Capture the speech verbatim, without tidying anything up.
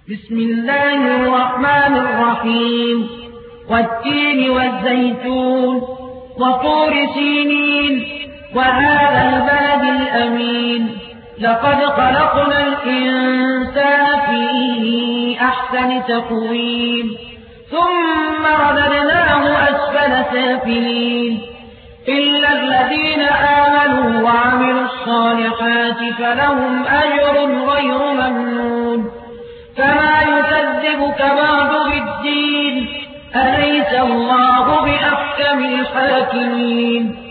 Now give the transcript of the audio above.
بسم الله الرحمن الرحيم والتين والزيتون وطور سينين وهذا البلد الأمين لقد خلقنا الإنسان في أحسن تقويم ثم رددناه أسفل سافلين إلا الذين آمنوا وعملوا الصالحات فلهم أجر غير ممنون فما يكذبك بعد بالدين أليس الله بأحكم الحاكمين